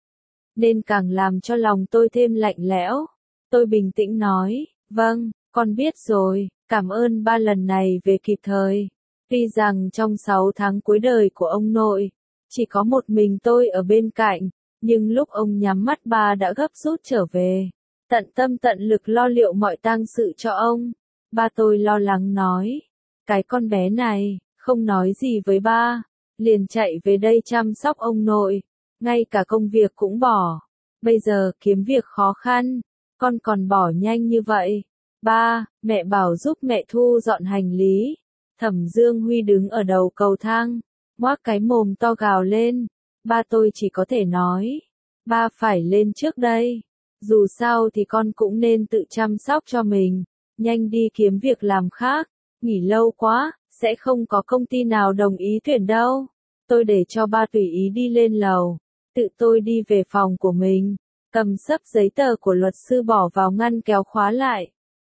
Nên càng làm cho lòng tôi thêm lạnh lẽo. Tôi bình tĩnh nói, vâng, con biết rồi, cảm ơn ba lần này về kịp thời. Tuy rằng trong sáu tháng cuối đời của ông nội, chỉ có một mình tôi ở bên cạnh, nhưng lúc ông nhắm mắt ba đã gấp rút trở về, tận tâm tận lực lo liệu mọi tang sự cho ông. Ba tôi lo lắng nói, cái con bé này, không nói gì với ba, liền chạy về đây chăm sóc ông nội, ngay cả công việc cũng bỏ. Bây giờ kiếm việc khó khăn, con còn bỏ nhanh như vậy. Ba, mẹ bảo giúp mẹ thu dọn hành lý. Thẩm Dương Huy đứng ở đầu cầu thang, ngoác cái mồm to gào lên. Ba tôi chỉ có thể nói, ba phải lên trước đây. Dù sao thì con cũng nên tự chăm sóc cho mình, nhanh đi kiếm việc làm khác, nghỉ lâu quá, sẽ không có công ty nào đồng ý tuyển đâu. Tôi để cho ba tùy ý đi lên lầu, tự tôi đi về phòng của mình, cầm sấp giấy tờ của luật sư bỏ vào ngăn kéo khóa lại.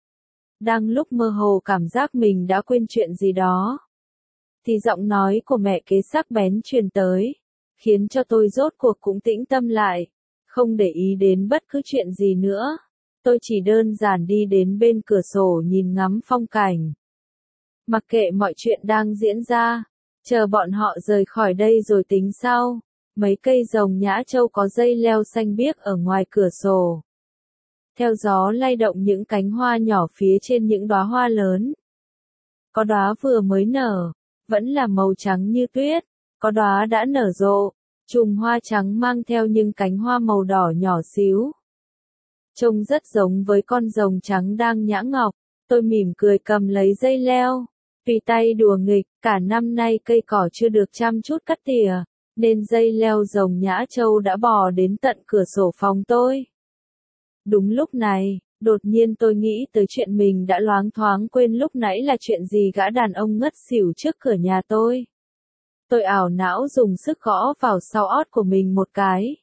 Đang lúc mơ hồ cảm giác mình đã quên chuyện gì đó, thì giọng nói của mẹ kế sắc bén truyền tới, khiến cho tôi rốt cuộc cũng tĩnh tâm lại, không để ý đến bất cứ chuyện gì nữa. Tôi chỉ đơn giản đi đến bên cửa sổ nhìn ngắm phong cảnh. Mặc kệ mọi chuyện đang diễn ra, chờ bọn họ rời khỏi đây rồi tính sau. Mấy cây rồng Nhã Châu có dây leo xanh biếc ở ngoài cửa sổ. Theo gió lay động những cánh hoa nhỏ phía trên những đóa hoa lớn. Có đóa vừa mới nở, vẫn là màu trắng như tuyết, có đóa đã nở rộ, chùm hoa trắng mang theo những cánh hoa màu đỏ nhỏ xíu. Trông rất giống với con rồng trắng đang nhã ngọc. Tôi mỉm cười cầm lấy dây leo, tùy tay đùa nghịch. Cả năm nay cây cỏ chưa được chăm chút cắt tỉa, nên dây leo rồng Nhã Châu đã bò đến tận cửa sổ phòng tôi. Đúng lúc này, đột nhiên tôi nghĩ tới chuyện mình đã loáng thoáng quên lúc nãy là chuyện gì gã đàn ông ngất xỉu trước cửa nhà tôi. Tôi ảo não dùng sức gõ vào sau ót của mình một cái.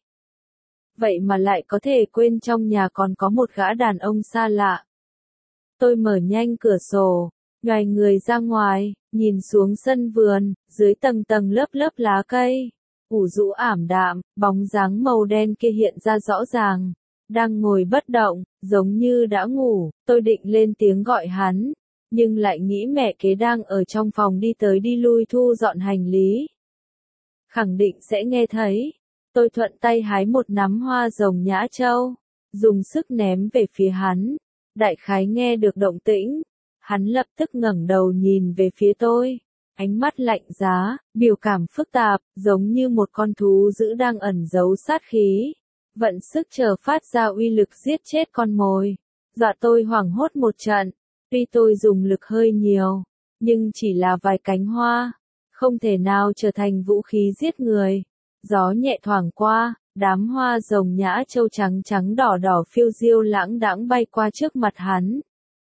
Vậy mà lại có thể quên trong nhà còn có một gã đàn ông xa lạ. Tôi mở nhanh cửa sổ, nhoài người ra ngoài, nhìn xuống sân vườn, dưới tầng tầng lớp lớp lá cây, ủ rũ ảm đạm, bóng dáng màu đen kia hiện ra rõ ràng, đang ngồi bất động, giống như đã ngủ. Tôi định lên tiếng gọi hắn, nhưng lại nghĩ mẹ kế đang ở trong phòng đi tới đi lui thu dọn hành lý, khẳng định sẽ nghe thấy. Tôi thuận tay hái một nắm hoa rồng Nhã Châu, dùng sức ném về phía hắn. Đại khái nghe được động tĩnh, hắn lập tức ngẩng đầu nhìn về phía tôi, ánh mắt lạnh giá, biểu cảm phức tạp, giống như một con thú dữ đang ẩn giấu sát khí, vận sức chờ phát ra uy lực giết chết con mồi. Dọa tôi hoảng hốt một trận. Tuy tôi dùng lực hơi nhiều, nhưng chỉ là vài cánh hoa, không thể nào trở thành vũ khí giết người. Gió nhẹ thoảng qua, đám hoa rồng Nhã Châu trắng trắng đỏ đỏ phiêu diêu lãng đãng bay qua trước mặt hắn.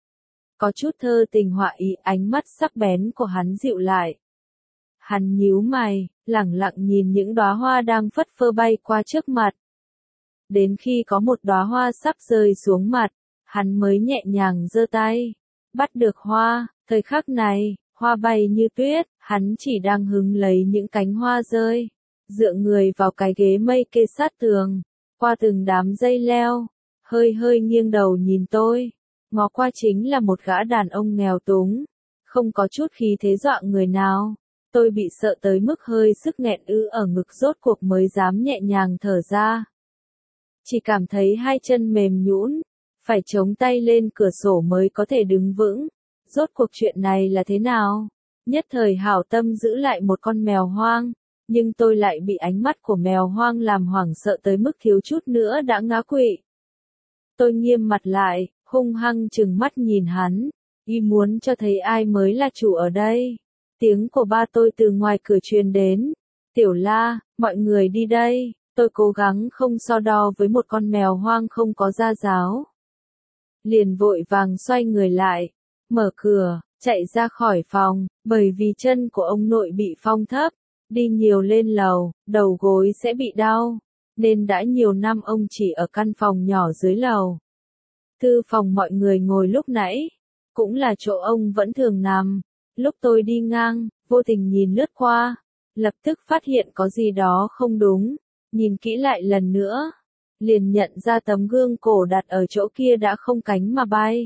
Có chút thơ tình họa ý, ánh mắt sắc bén của hắn dịu lại. Hắn nhíu mày, lẳng lặng nhìn những đóa hoa đang phất phơ bay qua trước mặt. Đến khi có một đóa hoa sắp rơi xuống mặt, hắn mới nhẹ nhàng giơ tay, bắt được hoa. Thời khắc này, hoa bay như tuyết, hắn chỉ đang hứng lấy những cánh hoa rơi, dựa người vào cái ghế mây kê sát tường, qua từng đám dây leo, hơi hơi nghiêng đầu nhìn tôi. Ngó qua chính là một gã đàn ông nghèo túng, không có chút khí thế dọa người nào. Tôi bị sợ tới mức hơi sức nghẹn ư ở ngực, rốt cuộc mới dám nhẹ nhàng thở ra. Chỉ cảm thấy hai chân mềm nhũn, phải chống tay lên cửa sổ mới có thể đứng vững. Rốt cuộc chuyện này là thế nào? Nhất thời hảo tâm giữ lại một con mèo hoang, nhưng tôi lại bị ánh mắt của mèo hoang làm hoảng sợ tới mức thiếu chút nữa đã ngã quỵ. Tôi nghiêm mặt lại, hung hăng trừng mắt nhìn hắn, y muốn cho thấy ai mới là chủ ở đây. Tiếng của ba tôi từ ngoài cửa truyền đến. Tiểu La, mọi người đi đây. Tôi cố gắng không so đo với một con mèo hoang không có gia giáo. Liền vội vàng xoay người lại, mở cửa, chạy ra khỏi phòng, bởi vì chân của ông nội bị phong thấp, đi nhiều lên lầu, đầu gối sẽ bị đau, nên đã nhiều năm ông chỉ ở căn phòng nhỏ dưới lầu. Thư phòng mọi người ngồi lúc nãy, cũng là chỗ ông vẫn thường nằm. Lúc tôi đi ngang, vô tình nhìn lướt qua, lập tức phát hiện có gì đó không đúng, nhìn kỹ lại lần nữa, liền nhận ra tấm gương cổ đặt ở chỗ kia đã không cánh mà bay.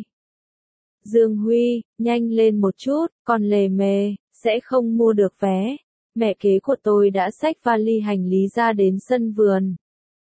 Dương Huy, nhanh lên một chút, còn lề mề, sẽ không mua được vé. Mẹ kế của tôi đã xách vali hành lý ra đến sân vườn.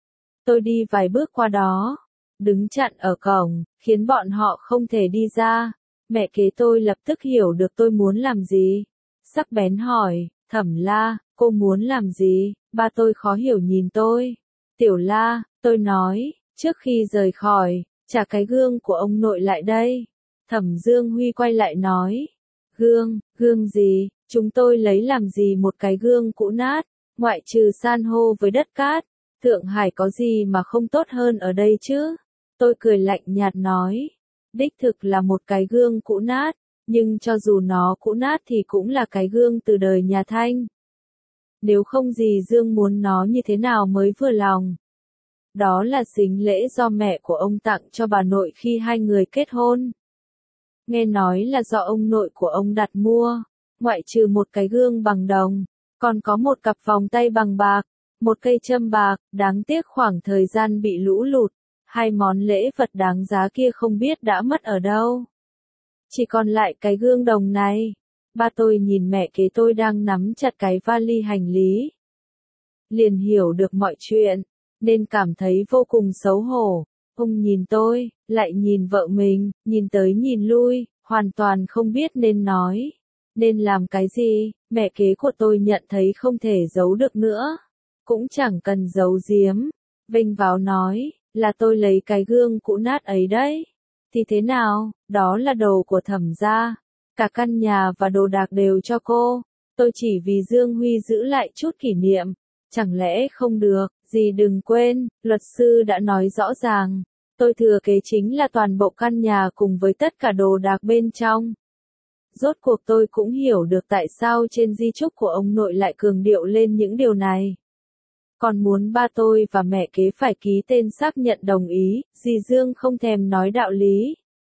Tôi đi vài bước qua đó, đứng chặn ở cổng, khiến bọn họ không thể đi ra. Mẹ kế tôi lập tức hiểu được tôi muốn làm gì. Sắc bén hỏi, Thẩm La, cô muốn làm gì? Ba tôi khó hiểu nhìn tôi. Tiểu La, tôi nói, trước khi rời khỏi, trả cái gương của ông nội lại đây. Thẩm Dương Huy quay lại nói, gương, gương gì, chúng tôi lấy làm gì một cái gương cũ nát, ngoại trừ san hô với đất cát, Thượng Hải có gì mà không tốt hơn ở đây chứ? Tôi cười lạnh nhạt nói, đích thực là một cái gương cũ nát, nhưng cho dù nó cũ nát thì cũng là cái gương từ đời nhà Thanh. Nếu không gì Dương muốn nó như thế nào mới vừa lòng. Đó là sính lễ do mẹ của ông tặng cho bà nội khi hai người kết hôn. Nghe nói là do ông nội của ông đặt mua, ngoại trừ một cái gương bằng đồng, còn có một cặp vòng tay bằng bạc, một cây châm bạc, đáng tiếc khoảng thời gian bị lũ lụt, hai món lễ vật đáng giá kia không biết đã mất ở đâu. Chỉ còn lại cái gương đồng này. Ba tôi nhìn mẹ kế tôi đang nắm chặt cái vali hành lý. Liền hiểu được mọi chuyện, nên cảm thấy vô cùng xấu hổ. Ông nhìn tôi, lại nhìn vợ mình, nhìn tới nhìn lui, hoàn toàn không biết nên nói, nên làm cái gì. Mẹ kế của tôi nhận thấy không thể giấu được nữa, cũng chẳng cần giấu giếm, vênh váo nói, là tôi lấy cái gương cũ nát ấy đấy. Thì thế nào, đó là đồ của Thẩm gia, cả căn nhà và đồ đạc đều cho cô, tôi chỉ vì Dương Huy giữ lại chút kỷ niệm, chẳng lẽ không được? Dì đừng quên, luật sư đã nói rõ ràng, tôi thừa kế chính là toàn bộ căn nhà cùng với tất cả đồ đạc bên trong. Rốt cuộc tôi cũng hiểu được tại sao trên di chúc của ông nội lại cường điệu lên những điều này. Còn muốn ba tôi và mẹ kế phải ký tên xác nhận đồng ý, dì Dương không thèm nói đạo lý.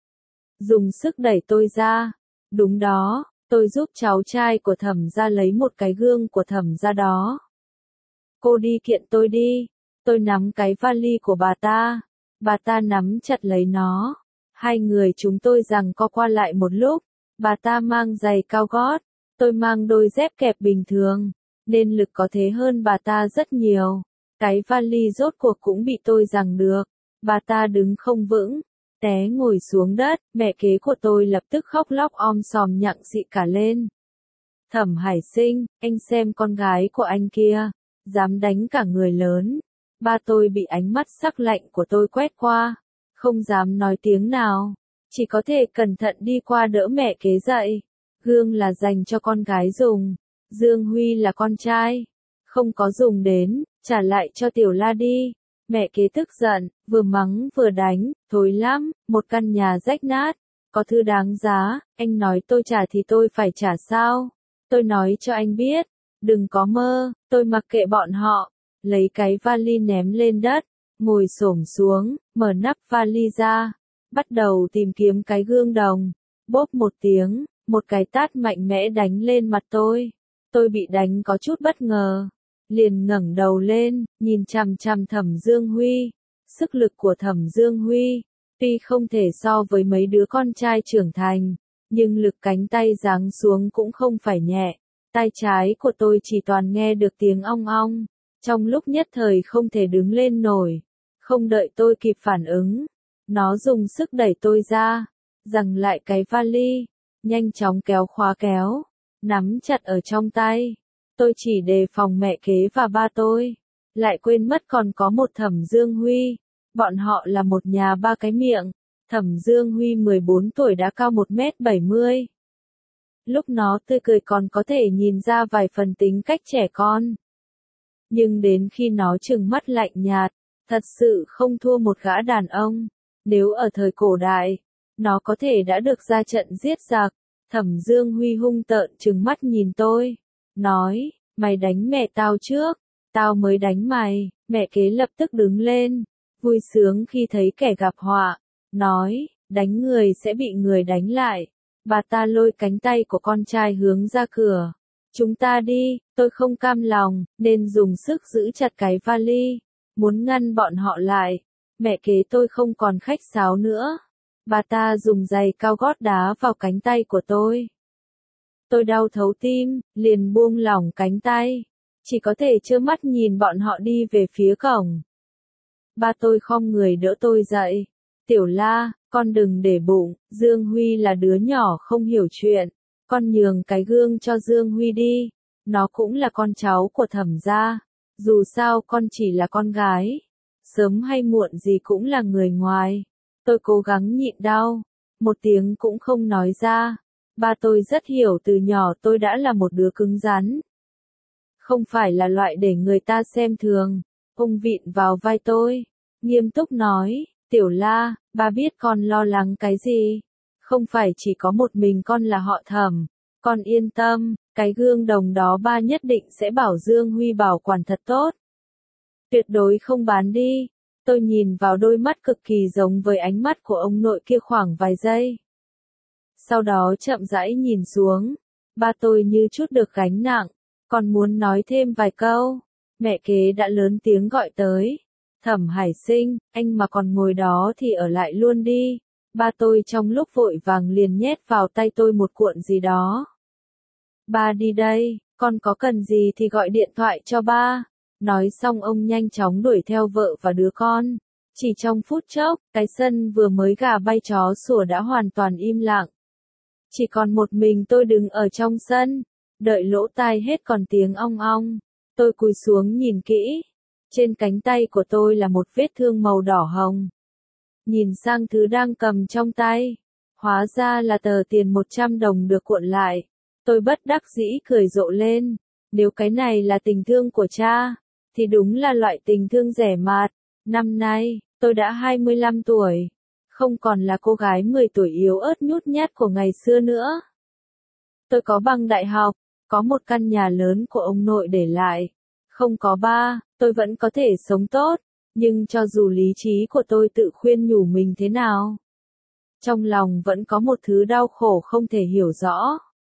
Dùng sức đẩy tôi ra. Đúng đó, tôi giúp cháu trai của Thẩm gia lấy một cái gương của Thẩm gia đó. Cô đi kiện tôi đi. Tôi nắm cái vali của bà ta. Bà ta nắm chặt lấy nó. Hai người chúng tôi giằng co qua lại một lúc. Bà ta mang giày cao gót. Tôi mang đôi dép kẹp bình thường, nên lực có thế hơn bà ta rất nhiều. Cái vali rốt cuộc cũng bị tôi giằng được. Bà ta đứng không vững, té ngồi xuống đất. Mẹ kế của tôi lập tức khóc lóc om sòm nhặng xị cả lên. Thẩm Hải Sinh, anh xem con gái của anh kia, dám đánh cả người lớn. Ba tôi bị ánh mắt sắc lạnh của tôi quét qua, không dám nói tiếng nào, chỉ có thể cẩn thận đi qua đỡ mẹ kế dậy. Gương là dành cho con gái dùng, Dương Huy là con trai, không có dùng đến, trả lại cho Tiểu La đi. Mẹ kế tức giận, vừa mắng vừa đánh, thối lắm, một căn nhà rách nát, có thứ đáng giá, anh nói tôi trả thì tôi phải trả sao? Tôi nói cho anh biết, đừng có mơ, tôi mặc kệ bọn họ, lấy cái vali ném lên đất, ngồi xổm xuống, mở nắp vali ra, bắt đầu tìm kiếm cái gương đồng. Bốp một tiếng, một cái tát mạnh mẽ đánh lên mặt tôi. Tôi bị đánh có chút bất ngờ, liền ngẩng đầu lên, nhìn chằm chằm Thẩm Dương Huy. Sức lực của Thẩm Dương Huy, tuy không thể so với mấy đứa con trai trưởng thành, nhưng lực cánh tay giáng xuống cũng không phải nhẹ. Tai trái của tôi chỉ toàn nghe được tiếng ong ong, trong lúc nhất thời không thể đứng lên nổi. Không đợi tôi kịp phản ứng, nó dùng sức đẩy tôi ra, giằng lại cái vali, nhanh chóng kéo khóa kéo, nắm chặt ở trong tay. Tôi chỉ đề phòng mẹ kế và ba tôi, lại quên mất còn có một Thẩm Dương Huy. Bọn họ là một nhà ba cái miệng. Thẩm Dương Huy mười bốn tuổi đã cao một mét bảy mươi. Lúc nó tươi cười còn có thể nhìn ra vài phần tính cách trẻ con. Nhưng đến khi nó trừng mắt lạnh nhạt, thật sự không thua một gã đàn ông. Nếu ở thời cổ đại, nó có thể đã được ra trận giết giặc. Thẩm Dương Huy hung tợn trừng mắt nhìn tôi, nói, mày đánh mẹ tao trước, tao mới đánh mày. Mẹ kế lập tức đứng lên, vui sướng khi thấy kẻ gặp họa, nói, đánh người sẽ bị người đánh lại. Bà ta lôi cánh tay của con trai hướng ra cửa. Chúng ta đi. Tôi không cam lòng, nên dùng sức giữ chặt cái vali, muốn ngăn bọn họ lại. Mẹ kế tôi không còn khách sáo nữa. Bà ta dùng giày cao gót đá vào cánh tay của tôi. Tôi đau thấu tim, liền buông lỏng cánh tay. Chỉ có thể trơ mắt nhìn bọn họ đi về phía cổng. Ba tôi khom người đỡ tôi dậy. Tiểu La, con đừng để bụng, Dương Huy là đứa nhỏ không hiểu chuyện. Con nhường cái gương cho Dương Huy đi. Nó cũng là con cháu của Thẩm gia. Dù sao con chỉ là con gái. Sớm hay muộn gì cũng là người ngoài. Tôi cố gắng nhịn đau. Một tiếng cũng không nói ra. Ba tôi rất hiểu từ nhỏ tôi đã là một đứa cứng rắn. Không phải là loại để người ta xem thường. Ông vịn vào vai tôi. Nghiêm túc nói, Tiểu La, ba biết con lo lắng cái gì. Không phải chỉ có một mình con là họ Thẩm. Con yên tâm, cái gương đồng đó ba nhất định sẽ bảo Dương Huy bảo quản thật tốt. Tuyệt đối không bán đi. Tôi nhìn vào đôi mắt cực kỳ giống với ánh mắt của ông nội kia khoảng vài giây. Sau đó chậm rãi nhìn xuống. Ba tôi như chút được gánh nặng. Còn muốn nói thêm vài câu. Mẹ kế đã lớn tiếng gọi tới. Thẩm Hải Sinh, anh mà còn ngồi đó thì ở lại luôn đi. Ba tôi trong lúc vội vàng liền nhét vào tay tôi một cuộn gì đó. Ba đi đây, con có cần gì thì gọi điện thoại cho ba. Nói xong ông nhanh chóng đuổi theo vợ và đứa con. Chỉ trong phút chốc, cái sân vừa mới gà bay chó sủa đã hoàn toàn im lặng. Chỉ còn một mình tôi đứng ở trong sân, đợi lỗ tai hết còn tiếng ong ong. Tôi cúi xuống nhìn kỹ. Trên cánh tay của tôi là một vết thương màu đỏ hồng. Nhìn sang thứ đang cầm trong tay. Hóa ra là tờ tiền một trăm đồng được cuộn lại. Tôi bất đắc dĩ cười rộ lên. Nếu cái này là tình thương của cha, thì đúng là loại tình thương rẻ mạt. Năm nay, tôi đã hai mươi lăm tuổi. Không còn là cô gái mười tuổi yếu ớt nhút nhát của ngày xưa nữa. Tôi có bằng đại học, có một căn nhà lớn của ông nội để lại. Không có ba, tôi vẫn có thể sống tốt. Nhưng cho dù lý trí của tôi tự khuyên nhủ mình thế nào, trong lòng vẫn có một thứ đau khổ không thể hiểu rõ.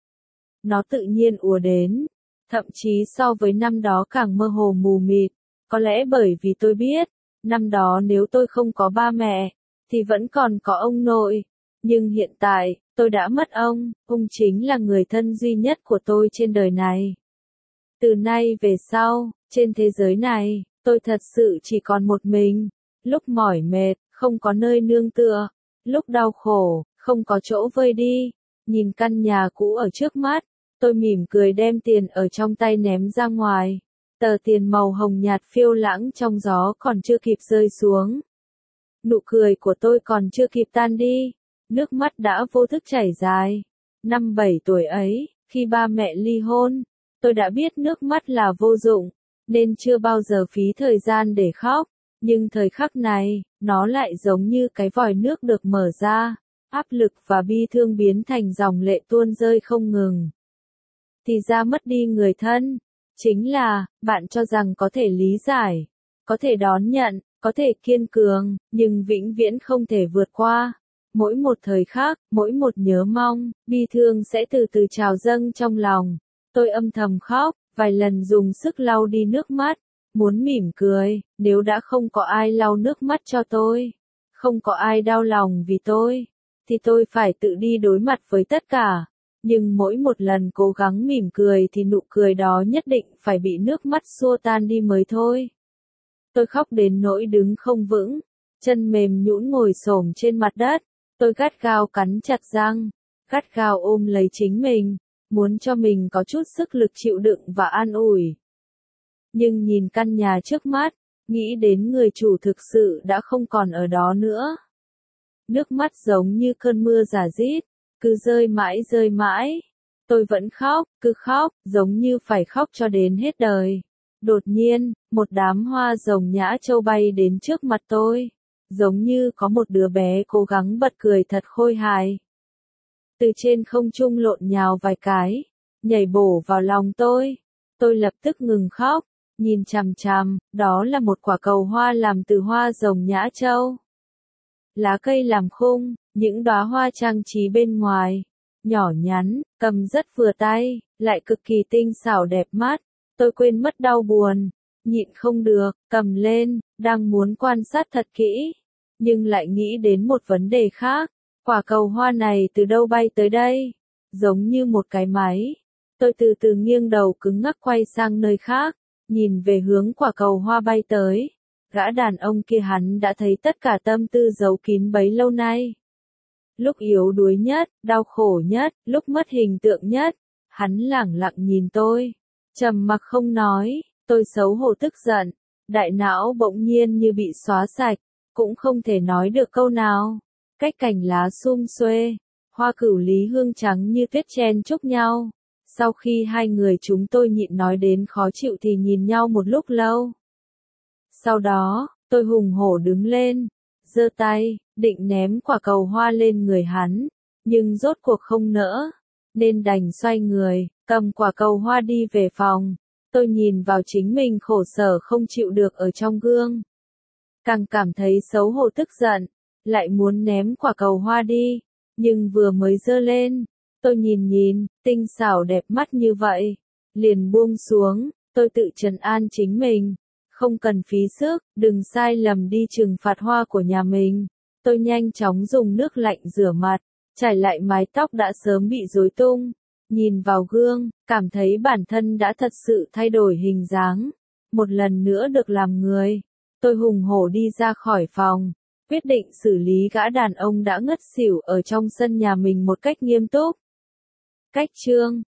Nó tự nhiên ùa đến, thậm chí so với năm đó càng mơ hồ mù mịt. Có lẽ bởi vì tôi biết, năm đó nếu tôi không có ba mẹ, thì vẫn còn có ông nội. Nhưng hiện tại, tôi đã mất ông, ông chính là người thân duy nhất của tôi trên đời này. Từ nay về sau, trên thế giới này, tôi thật sự chỉ còn một mình. Lúc mỏi mệt, không có nơi nương tựa. Lúc đau khổ, không có chỗ vơi đi. Nhìn căn nhà cũ ở trước mắt, tôi mỉm cười đem tiền ở trong tay ném ra ngoài. Tờ tiền màu hồng nhạt phiêu lãng trong gió còn chưa kịp rơi xuống. Nụ cười của tôi còn chưa kịp tan đi. Nước mắt đã vô thức chảy dài. Năm bảy tuổi ấy, khi ba mẹ ly hôn, tôi đã biết nước mắt là vô dụng, nên chưa bao giờ phí thời gian để khóc. Nhưng thời khắc này, nó lại giống như cái vòi nước được mở ra, áp lực và bi thương biến thành dòng lệ tuôn rơi không ngừng. Thì ra mất đi người thân, chính là, bạn cho rằng có thể lý giải, có thể đón nhận, có thể kiên cường, nhưng vĩnh viễn không thể vượt qua. Mỗi một thời khắc, mỗi một nhớ mong, bi thương sẽ từ từ trào dâng trong lòng. Tôi âm thầm khóc, vài lần dùng sức lau đi nước mắt, muốn mỉm cười, nếu đã không có ai lau nước mắt cho tôi, không có ai đau lòng vì tôi, thì tôi phải tự đi đối mặt với tất cả. Nhưng mỗi một lần cố gắng mỉm cười thì nụ cười đó nhất định phải bị nước mắt xua tan đi mới thôi. Tôi khóc đến nỗi đứng không vững, chân mềm nhũn ngồi xổm trên mặt đất, tôi gắt gao cắn chặt răng, gắt gao ôm lấy chính mình, muốn cho mình có chút sức lực chịu đựng và an ủi. Nhưng nhìn căn nhà trước mắt, nghĩ đến người chủ thực sự đã không còn ở đó nữa. Nước mắt giống như cơn mưa rả rít, cứ rơi mãi rơi mãi. Tôi vẫn khóc, cứ khóc, giống như phải khóc cho đến hết đời. Đột nhiên, một đám hoa rồng nhã châu bay đến trước mặt tôi. Giống như có một đứa bé cố gắng bật cười thật khôi hài. Từ trên không trung lộn nhào vài cái, nhảy bổ vào lòng tôi. Tôi lập tức ngừng khóc, nhìn chằm chằm, đó là một quả cầu hoa làm từ hoa rồng nhã châu. Lá cây làm khung, những đóa hoa trang trí bên ngoài, nhỏ nhắn, cầm rất vừa tay, lại cực kỳ tinh xảo đẹp mắt. Tôi quên mất đau buồn, nhịn không được, cầm lên, đang muốn quan sát thật kỹ, nhưng lại nghĩ đến một vấn đề khác. Quả cầu hoa này từ đâu bay tới đây? Giống như một cái máy. Tôi từ từ nghiêng đầu cứng ngắc quay sang nơi khác, nhìn về hướng quả cầu hoa bay tới. Gã đàn ông kia hắn đã thấy tất cả tâm tư giấu kín bấy lâu nay. Lúc yếu đuối nhất, đau khổ nhất, lúc mất hình tượng nhất, hắn lẳng lặng nhìn tôi, trầm mặc không nói. Tôi xấu hổ tức giận, đại não bỗng nhiên như bị xóa sạch, cũng không thể nói được câu nào. Cách cành lá sum xuê, hoa cửu lý hương trắng như tuyết chen chúc nhau. Sau khi hai người chúng tôi nhịn nói đến khó chịu thì nhìn nhau một lúc lâu. Sau đó, tôi hùng hổ đứng lên, giơ tay, định ném quả cầu hoa lên người hắn, nhưng rốt cuộc không nỡ, nên đành xoay người, cầm quả cầu hoa đi về phòng. Tôi nhìn vào chính mình khổ sở không chịu được ở trong gương. Càng cảm thấy xấu hổ tức giận, lại muốn ném quả cầu hoa đi, nhưng vừa mới giơ lên, tôi nhìn nhìn, tinh xảo đẹp mắt như vậy, liền buông xuống. Tôi tự trấn an chính mình, không cần phí sức, đừng sai lầm đi trừng phạt hoa của nhà mình. Tôi nhanh chóng dùng nước lạnh rửa mặt, trải lại mái tóc đã sớm bị rối tung, nhìn vào gương, cảm thấy bản thân đã thật sự thay đổi hình dáng, một lần nữa được làm người. Tôi hùng hổ đi ra khỏi phòng, quyết định xử lý gã đàn ông đã ngất xỉu ở trong sân nhà mình một cách nghiêm túc. Cách chương